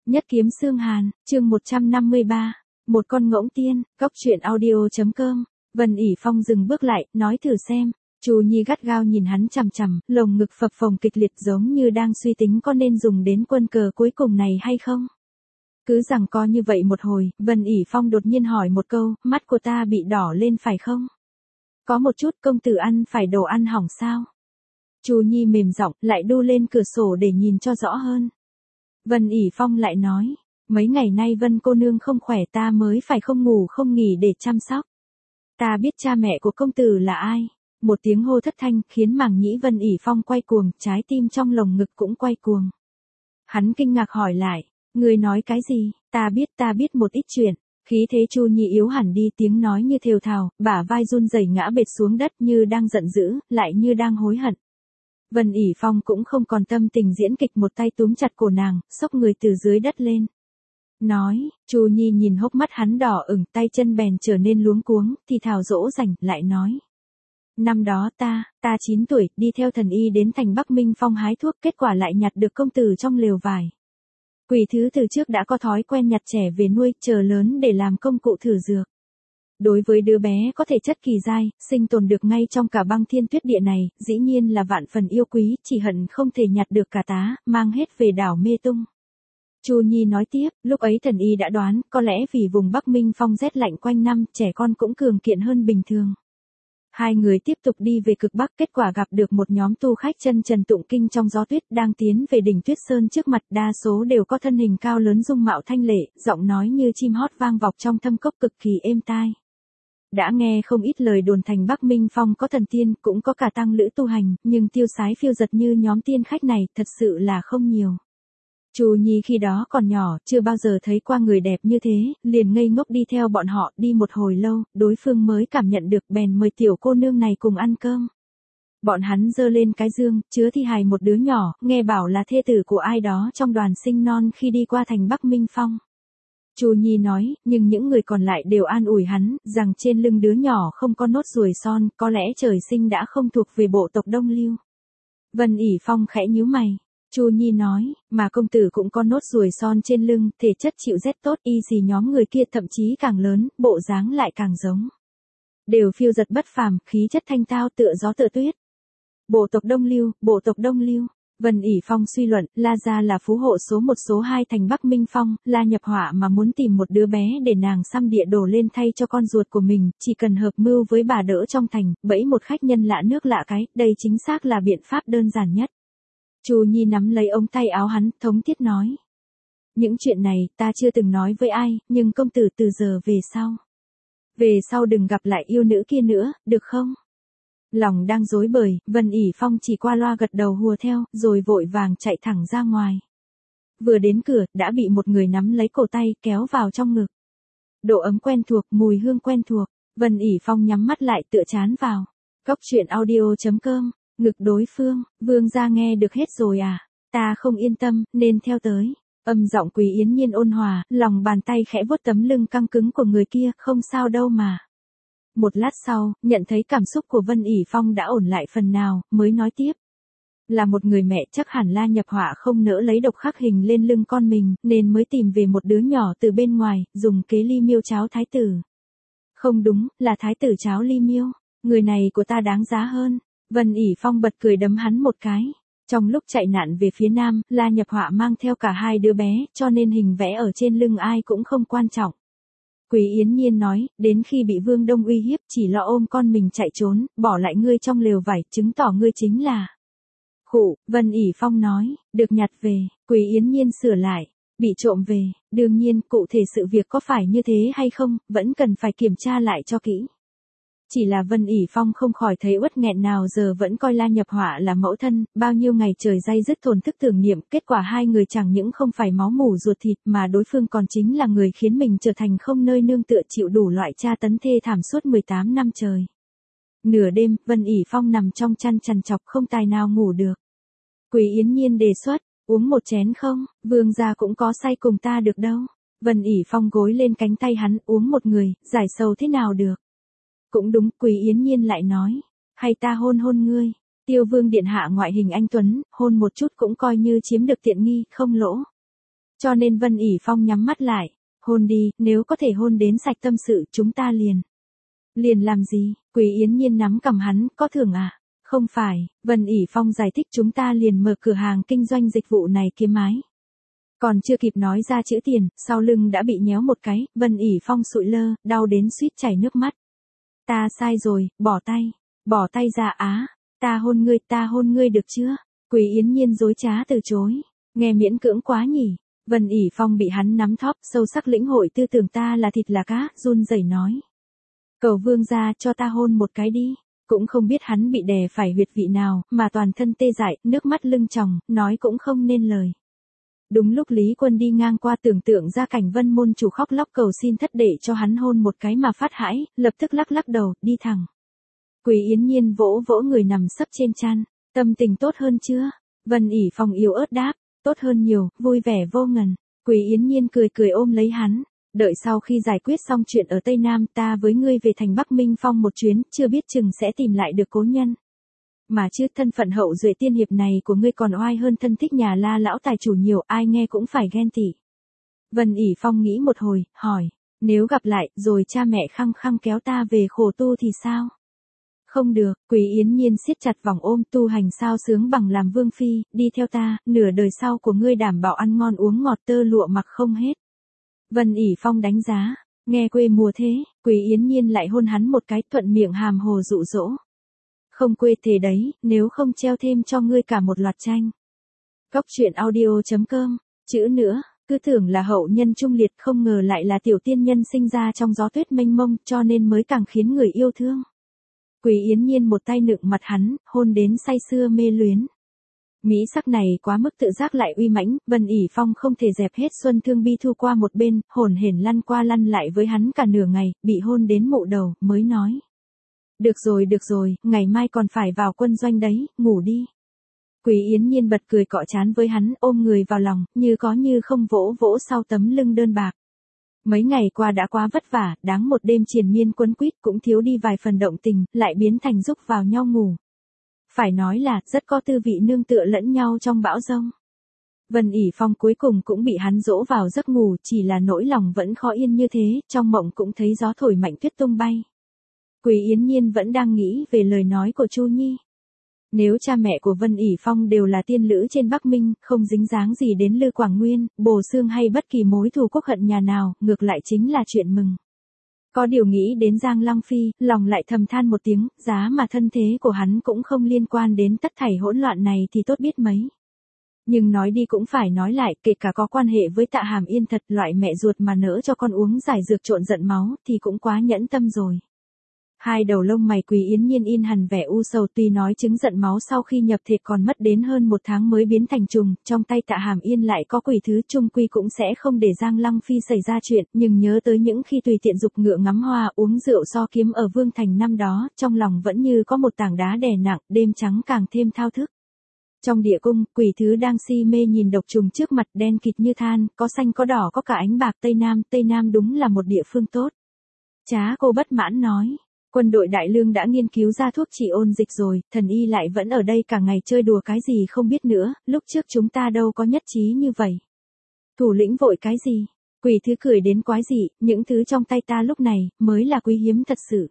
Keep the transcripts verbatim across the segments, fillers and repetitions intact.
Nhất kiếm xương hàn, chương một trăm năm mươi ba. Một con ngỗng tiên, góc truyện audio.com. Vân ỉ Phong dừng bước lại, nói thử xem. Chu Nhi gắt gao nhìn hắn chằm chằm, lồng ngực phập phồng kịch liệt giống như đang suy tính có nên dùng đến quân cờ cuối cùng này hay không. Cứ rằng co như vậy một hồi, Vân ỉ Phong đột nhiên hỏi một câu, mắt của ta bị đỏ lên phải không? Có một chút, công tử ăn phải đồ ăn hỏng sao? Chu Nhi mềm giọng, lại đu lên cửa sổ để nhìn cho rõ hơn. Vân ỉ Phong lại nói, mấy ngày nay Vân cô nương không khỏe, ta mới phải không ngủ không nghỉ để chăm sóc. Ta biết cha mẹ của công tử là ai. Một tiếng hô thất thanh khiến màng nhĩ Vân ỉ Phong quay cuồng, trái tim trong lồng ngực cũng quay cuồng. Hắn kinh ngạc hỏi lại, ngươi nói cái gì? Ta biết ta biết một ít chuyện. Khí thế Chu Nhi yếu hẳn đi, tiếng nói như thều thào, bả vai run rẩy ngã bệt xuống đất như đang giận dữ, lại như đang hối hận. Vân ỉ Phong cũng không còn tâm tình diễn kịch, một tay túm chặt cổ nàng, xốc người từ dưới đất lên. Nói, Chu Nhi nhìn hốc mắt hắn đỏ ửng, tay chân bèn trở nên luống cuống, thì thào dỗ dành, lại nói. Năm đó ta, ta chín tuổi, đi theo thần y đến thành Bắc Minh Phong hái thuốc, kết quả lại nhặt được công tử trong lều vải. Quỷ thứ từ trước đã có thói quen nhặt trẻ về nuôi, chờ lớn để làm công cụ thử dược. Đối với đứa bé có thể chất kỳ dai, sinh tồn được ngay trong cả băng thiên tuyết địa này, dĩ nhiên là vạn phần yêu quý, chỉ hận không thể nhặt được cả tá, mang hết về đảo Mê Tung. Chu Nhi nói tiếp, lúc ấy thần y đã đoán, có lẽ vì vùng Bắc Minh Phong rét lạnh quanh năm, trẻ con cũng cường kiện hơn bình thường. Hai người tiếp tục đi về cực Bắc, kết quả gặp được một nhóm tu khách chân trần tụng kinh trong gió tuyết, đang tiến về đỉnh Tuyết Sơn trước mặt, đa số đều có thân hình cao lớn, dung mạo thanh lệ, giọng nói như chim hót vang vọng trong thâm cốc cực kỳ êm tai. Đã nghe không ít lời đồn thành Bắc Minh Phong có thần tiên, cũng có cả tăng lữ tu hành, nhưng tiêu sái phiêu dật như nhóm tiên khách này, thật sự là không nhiều. Chu Nhi khi đó còn nhỏ, chưa bao giờ thấy qua người đẹp như thế, liền ngây ngốc đi theo bọn họ, đi một hồi lâu, đối phương mới cảm nhận được, bèn mời tiểu cô nương này cùng ăn cơm. Bọn hắn giơ lên cái dương, chứa thi hài một đứa nhỏ, nghe bảo là thê tử của ai đó trong đoàn sinh non khi đi qua thành Bắc Minh Phong. Chu Nhi nói, nhưng những người còn lại đều an ủi hắn, rằng trên lưng đứa nhỏ không có nốt ruồi son, có lẽ trời sinh đã không thuộc về bộ tộc Đông Lưu. Vân ỉ Phong khẽ nhíu mày. Chu Nhi nói, mà công tử cũng có nốt ruồi son trên lưng, thể chất chịu rét tốt, y gì nhóm người kia thậm chí càng lớn, bộ dáng lại càng giống. Đều phiêu dật bất phàm, khí chất thanh tao tựa gió tựa tuyết. Bộ tộc Đông Lưu, bộ tộc Đông Lưu. Vân ỉ Phong suy luận, La gia là phú hộ số một số hai thành Bắc Minh Phong, La nhập họa mà muốn tìm một đứa bé để nàng xăm địa đồ lên thay cho con ruột của mình, chỉ cần hợp mưu với bà đỡ trong thành, bẫy một khách nhân lạ nước lạ cái, đây chính xác là biện pháp đơn giản nhất. Chu Nhi nắm lấy ống tay áo hắn, thống thiết nói. Những chuyện này, ta chưa từng nói với ai, nhưng công tử từ giờ về sau. Về sau đừng gặp lại yêu nữ kia nữa, được không? Lòng đang rối bời, Vân ỉ Phong chỉ qua loa gật đầu hùa theo, rồi vội vàng chạy thẳng ra ngoài. Vừa đến cửa, đã bị một người nắm lấy cổ tay, kéo vào trong ngực. Độ ấm quen thuộc, mùi hương quen thuộc, Vân ỉ Phong nhắm mắt lại tựa chán vào. Góc truyện audio.com. Ngực đối phương, vương gia nghe được hết rồi à? Ta không yên tâm, nên theo tới. Âm giọng Quý Yến Nhiên ôn hòa, lòng bàn tay khẽ vuốt tấm lưng căng cứng của người kia, không sao đâu mà. Một lát sau, nhận thấy cảm xúc của Vân ỉ Phong đã ổn lại phần nào, mới nói tiếp. Là một người mẹ, chắc hẳn La nhập họa không nỡ lấy độc khắc hình lên lưng con mình, nên mới tìm về một đứa nhỏ từ bên ngoài, dùng kế ly miêu cháo thái tử. Không đúng, là thái tử cháo ly miêu. Người này của ta đáng giá hơn. Vân ỉ Phong bật cười đấm hắn một cái. Trong lúc chạy nạn về phía nam, La nhập họa mang theo cả hai đứa bé, cho nên hình vẽ ở trên lưng ai cũng không quan trọng. Quý Yến Nhiên nói, đến khi bị Vương Đông uy hiếp, chỉ lo ôm con mình chạy trốn, bỏ lại ngươi trong lều vải, chứng tỏ ngươi chính là. Khụ, Vân ỉ Phong nói, được nhặt về. Quý Yến Nhiên sửa lại, bị trộm về. Đương nhiên, cụ thể sự việc có phải như thế hay không, vẫn cần phải kiểm tra lại cho kỹ. Chỉ là Vân ỉ Phong không khỏi thấy uất nghẹn, nào giờ vẫn coi La nhập họa là mẫu thân, bao nhiêu ngày trời day dứt thổn thức tưởng niệm, kết quả hai người chẳng những không phải máu mủ ruột thịt mà đối phương còn chính là người khiến mình trở thành không nơi nương tựa, chịu đủ loại tra tấn thê thảm suốt mười tám năm trời. Nửa đêm, Vân ỉ Phong nằm trong chăn trằn trọc không tài nào ngủ được. Quý Yến Nhiên đề xuất, uống một chén không, vương gia cũng có say cùng ta được đâu. Vân ỉ Phong gối lên cánh tay hắn, uống một người, giải sầu thế nào được. Cũng đúng, Quý Yến Nhiên lại nói, hay ta hôn hôn ngươi, Tiêu Vương điện hạ ngoại hình anh tuấn, hôn một chút cũng coi như chiếm được tiện nghi, không lỗ. Cho nên Vân ỉ Phong nhắm mắt lại, hôn đi, nếu có thể hôn đến sạch tâm sự chúng ta liền. Liền làm gì? Quý Yến Nhiên nắm cầm hắn, có thưởng à? Không phải, Vân ỉ Phong giải thích chúng ta liền mở cửa hàng kinh doanh dịch vụ này kiếm mái. Còn chưa kịp nói ra chữ tiền, sau lưng đã bị nhéo một cái, Vân ỉ Phong sụi lơ, đau đến suýt chảy nước mắt. Ta sai rồi, bỏ tay, bỏ tay ra á, ta hôn ngươi, ta hôn ngươi được chưa? Quý Yến Nhiên dối trá từ chối, nghe miễn cưỡng quá nhỉ. Vân ỉ Phong bị hắn nắm thóp, sâu sắc lĩnh hội tư tưởng ta là thịt là cá, run rẩy nói. Cầu vương gia cho ta hôn một cái đi. Cũng không biết hắn bị đè phải huyệt vị nào, mà toàn thân tê dại, nước mắt lưng tròng, nói cũng không nên lời. Đúng lúc Lý Quân đi ngang qua tưởng tượng ra cảnh Vân môn chủ khóc lóc cầu xin thất đệ cho hắn hôn một cái mà phát hãi, lập tức lắc lắc đầu, đi thẳng. Quý Yến Nhiên vỗ vỗ người nằm sấp trên chăn, tâm tình tốt hơn chưa? Vân ỉ Phong yếu ớt đáp, tốt hơn nhiều, vui vẻ vô ngần. Quý Yến Nhiên cười cười ôm lấy hắn. Đợi sau khi giải quyết xong chuyện ở Tây Nam ta với ngươi về thành Bắc Minh Phong một chuyến, chưa biết chừng sẽ tìm lại được cố nhân. Mà chứ thân phận hậu duệ tiên hiệp này của ngươi còn oai hơn thân thích nhà La lão tài chủ nhiều, ai nghe cũng phải ghen tị. Vân ỉ Phong nghĩ một hồi, hỏi, nếu gặp lại, rồi cha mẹ khăng khăng kéo ta về khổ tu thì sao? Không được, Quý Yến Nhiên siết chặt vòng ôm, tu hành sao sướng bằng làm vương phi, đi theo ta, nửa đời sau của ngươi đảm bảo ăn ngon uống ngọt tơ lụa mặc không hết. Vân ỉ Phong đánh giá, nghe quê mùa thế, Quý Yến Nhiên lại hôn hắn một cái, thuận miệng hàm hồ dụ dỗ. Không quê thế đấy, nếu không treo thêm cho ngươi cả một loạt tranh. Góc truyện audio chấm com, chữ nữa, cứ tưởng là hậu nhân trung liệt, không ngờ lại là tiểu tiên nhân sinh ra trong gió tuyết mênh mông, cho nên mới càng khiến người yêu thương. Quý Yến Nhiên một tay nựng mặt hắn, hôn đến say sưa mê luyến. Mỹ sắc này quá mức tự giác lại uy mãnh, Vân ỉ Phong không thể dẹp hết xuân thương bi thu qua một bên, hồn hển lăn qua lăn lại với hắn cả nửa ngày, bị hôn đến mụ đầu, mới nói. Được rồi được rồi, ngày mai còn phải vào quân doanh đấy, ngủ đi. Quý Yến Nhiên bật cười cọ trán với hắn, ôm người vào lòng, như có như không vỗ vỗ sau tấm lưng đơn bạc. Mấy ngày qua đã quá vất vả, đáng một đêm triền miên quấn quýt cũng thiếu đi vài phần động tình, lại biến thành giúp vào nhau ngủ. Phải nói là, rất có tư vị nương tựa lẫn nhau trong bão giông. Vân ỉ Phong cuối cùng cũng bị hắn dỗ vào giấc ngủ, chỉ là nỗi lòng vẫn khó yên như thế, trong mộng cũng thấy gió thổi mạnh tuyết tung bay. Quý Yến Nhiên vẫn đang nghĩ về lời nói của Chu Nhi. Nếu cha mẹ của Vân ỉ Phong đều là tiên lữ trên Bắc Minh, không dính dáng gì đến Lư Quảng Nguyên, Bồ Xương hay bất kỳ mối thù quốc hận nhà nào, ngược lại chính là chuyện mừng. Có điều nghĩ đến Giang Lăng Phi, lòng lại thầm than một tiếng, giá mà thân thế của hắn cũng không liên quan đến tất thảy hỗn loạn này thì tốt biết mấy. Nhưng nói đi cũng phải nói lại, kể cả có quan hệ với Tạ Hàm Yên thật, loại mẹ ruột mà nỡ cho con uống giải dược trộn giận máu, thì cũng quá nhẫn tâm rồi. Hai đầu lông mày Quý Yến Nhiên in hằn vẻ u sầu, tuy nói chứng giận máu sau khi nhập thịt còn mất đến hơn một tháng mới biến thành trùng, trong tay Tạ Hàm Yên lại có quỷ thứ, chung quy cũng sẽ không để Giang Lăng Phi xảy ra chuyện, nhưng nhớ tới những khi tùy tiện dục ngựa ngắm hoa uống rượu so kiếm ở Vương Thành năm đó, trong lòng vẫn như có một tảng đá đè nặng, đêm trắng càng thêm thao thức. Trong địa cung, quỷ thứ đang si mê nhìn độc trùng trước mặt, đen kịt như than, có xanh có đỏ có cả ánh bạc. Tây Nam, Tây Nam đúng là một địa phương tốt. Trá cô bất mãn nói. Quân đội Đại Lương đã nghiên cứu ra thuốc trị ôn dịch rồi, thần y lại vẫn ở đây cả ngày chơi đùa cái gì không biết nữa, lúc trước chúng ta đâu có nhất trí như vậy. Thủ lĩnh vội cái gì? Quỷ thứ cười đến quái dị, những thứ trong tay ta lúc này, mới là quý hiếm thật sự.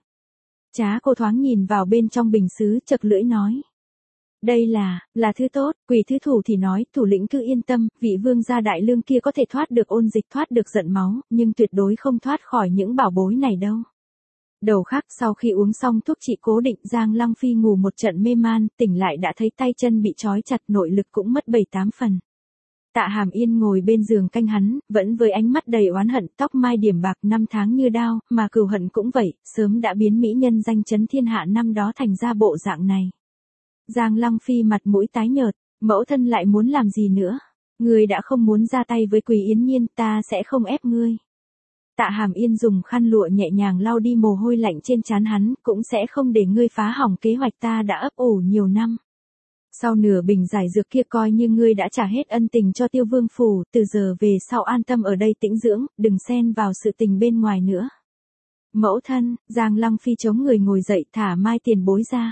Trá cô thoáng nhìn vào bên trong bình sứ, chật lưỡi nói. Đây là, là thứ tốt, quỷ thứ thủ thì nói, thủ lĩnh cứ yên tâm, vị vương gia Đại Lương kia có thể thoát được ôn dịch, thoát được giận máu, nhưng tuyệt đối không thoát khỏi những bảo bối này đâu. Đầu khác sau khi uống xong thuốc trị cố định, Giang Lăng Phi ngủ một trận mê man, tỉnh lại đã thấy tay chân bị trói chặt, nội lực cũng mất bảy tám phần. Tạ Hàm Yên ngồi bên giường canh hắn, vẫn với ánh mắt đầy oán hận, tóc mai điểm bạc năm tháng như đao, mà cừu hận cũng vậy, sớm đã biến mỹ nhân danh chấn thiên hạ năm đó thành ra bộ dạng này. Giang Lăng Phi mặt mũi tái nhợt, mẫu thân lại muốn làm gì nữa? Ngươi đã không muốn ra tay với Quý Yến Nhiên, ta sẽ không ép ngươi. Tạ Hàm Yên dùng khăn lụa nhẹ nhàng lau đi mồ hôi lạnh trên trán hắn, cũng sẽ không để ngươi phá hỏng kế hoạch ta đã ấp ủ nhiều năm. Sau nửa bình giải dược kia coi như ngươi đã trả hết ân tình cho Tiêu Vương phủ, từ giờ về sau an tâm ở đây tĩnh dưỡng, đừng xen vào sự tình bên ngoài nữa. Mẫu thân, Giang Lăng Phi chống người ngồi dậy, thả mai tiền bối ra.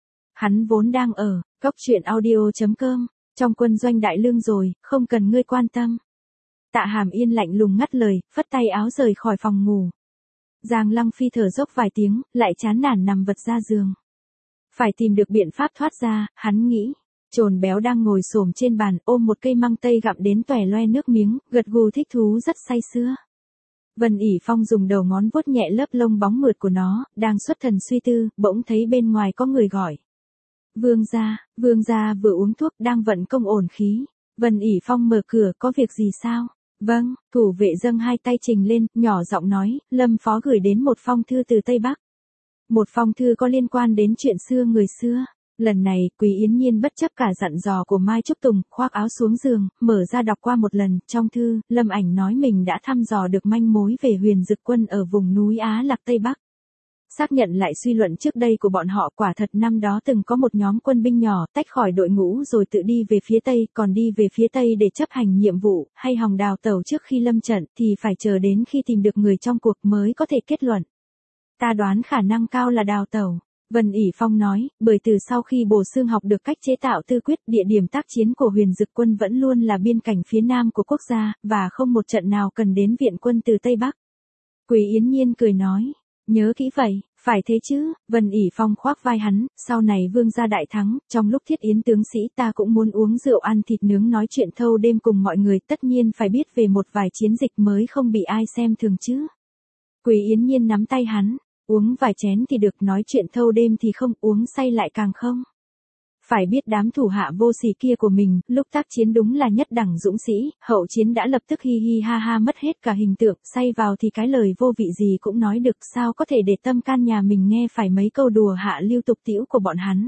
Hắn vốn đang ở, góc truyện audio chấm com, trong quân doanh Đại Lương rồi, không cần ngươi quan tâm. Tạ Hàm Yên lạnh lùng ngắt lời, phất tay áo rời khỏi phòng ngủ. Giang Lăng Phi thở dốc vài tiếng, lại chán nản nằm vật ra giường. Phải tìm được biện pháp thoát ra, hắn nghĩ. Trồn béo đang ngồi xổm trên bàn, ôm một cây măng tây gặm đến toè loe nước miếng, gật gù thích thú rất say sưa. Vân ỉ Phong dùng đầu ngón vuốt nhẹ lớp lông bóng mượt của nó, đang xuất thần suy tư, bỗng thấy bên ngoài có người gọi. Vương gia, vương gia vừa uống thuốc đang vận công ổn khí. Vân ỉ Phong mở cửa, có việc gì sao? Vâng, thủ vệ dâng hai tay trình lên, nhỏ giọng nói, Lâm phó gửi đến một phong thư từ Tây Bắc. Một phong thư có liên quan đến chuyện xưa người xưa. Lần này, Quý Yến Nhiên bất chấp cả dặn dò của Mai Trúc Tùng, khoác áo xuống giường, mở ra đọc qua một lần, trong thư, Lâm Ảnh nói mình đã thăm dò được manh mối về Huyền Dực Quân ở vùng núi Á Lạc Tây Bắc. Xác nhận lại suy luận trước đây của bọn họ, quả thật năm đó từng có một nhóm quân binh nhỏ tách khỏi đội ngũ rồi tự đi về phía Tây, còn đi về phía Tây để chấp hành nhiệm vụ, hay hòng đào tẩu trước khi lâm trận, thì phải chờ đến khi tìm được người trong cuộc mới có thể kết luận. Ta đoán khả năng cao là đào tẩu. Vân ỉ Phong nói, bởi từ sau khi Bồ Xương học được cách chế tạo tư quyết, địa điểm tác chiến của Huyền Dực Quân vẫn luôn là biên cảnh phía nam của quốc gia, và không một trận nào cần đến viện quân từ Tây Bắc. Quý Yến Nhiên cười nói, nhớ kỹ vậy, phải thế chứ. Vân ỉ Phong khoác vai hắn, sau này vương gia đại thắng, trong lúc thiết yến tướng sĩ ta cũng muốn uống rượu ăn thịt nướng nói chuyện thâu đêm cùng mọi người, tất nhiên phải biết về một vài chiến dịch mới không bị ai xem thường chứ. Quý Yến Nhiên nắm tay hắn. Uống vài chén thì được, nói chuyện thâu đêm thì không, uống say lại càng không. Phải biết đám thủ hạ vô sỉ kia của mình, lúc tác chiến đúng là nhất đẳng dũng sĩ, hậu chiến đã lập tức hi hi ha ha mất hết cả hình tượng, say vào thì cái lời vô vị gì cũng nói được, sao có thể để tâm can nhà mình nghe phải mấy câu đùa hạ lưu tục tĩu của bọn hắn.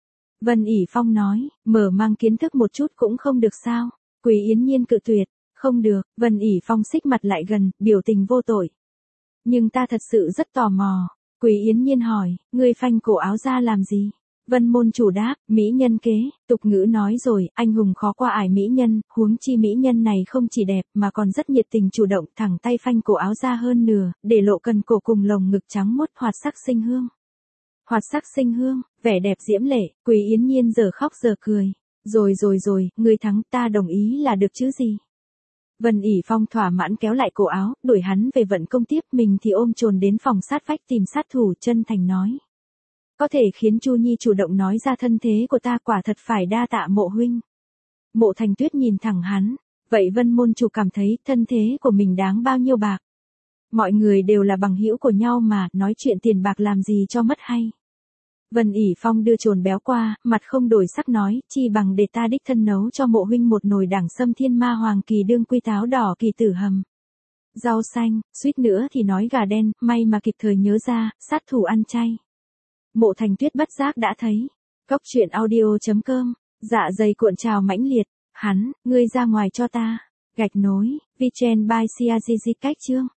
Vân ỉ Phong nói, mở mang kiến thức một chút cũng không được sao. Quý Yến Nhiên cự tuyệt, không được. Vân ỉ Phong xích mặt lại gần, biểu tình vô tội. Nhưng ta thật sự rất tò mò. Quý Yến Nhiên hỏi, ngươi phanh cổ áo ra làm gì? Vân môn chủ đáp, mỹ nhân kế, tục ngữ nói rồi, anh hùng khó qua ải mỹ nhân, huống chi mỹ nhân này không chỉ đẹp mà còn rất nhiệt tình chủ động, thẳng tay phanh cổ áo ra hơn nửa, để lộ cần cổ cùng lồng ngực trắng muốt hoạt sắc sinh hương. Hoạt sắc sinh hương, vẻ đẹp diễm lệ. Quý Yến Nhiên giờ khóc giờ cười. Rồi rồi rồi, ngươi thắng, ta đồng ý là được chứ gì. Vân ỉ Phong thỏa mãn kéo lại cổ áo, đuổi hắn về vận công tiếp, mình thì ôm chồn đến phòng sát vách tìm sát thủ, chân thành nói. Có thể khiến Chu Nhi chủ động nói ra thân thế của ta, quả thật phải đa tạ Mộ huynh. Mộ Thành Tuyết nhìn thẳng hắn, vậy Vân môn chủ cảm thấy thân thế của mình đáng bao nhiêu bạc? Mọi người đều là bằng hữu của nhau mà, nói chuyện tiền bạc làm gì cho mất hay. Vân ỉ Phong đưa chồn béo qua, mặt không đổi sắc nói, chi bằng để ta đích thân nấu cho Mộ huynh một nồi đẳng sâm thiên ma hoàng kỳ đương quy táo đỏ kỳ tử hầm. Rau xanh, suýt nữa thì nói gà đen, may mà kịp thời nhớ ra, sát thủ ăn chay. Mộ Thành Tuyết bất giác đã thấy. Cốc truyện audio chấm com, dạ dày cuộn trào mãnh liệt, hắn, ngươi ra ngoài cho ta. Gạch nối, Vichen by Siazizi cách chương.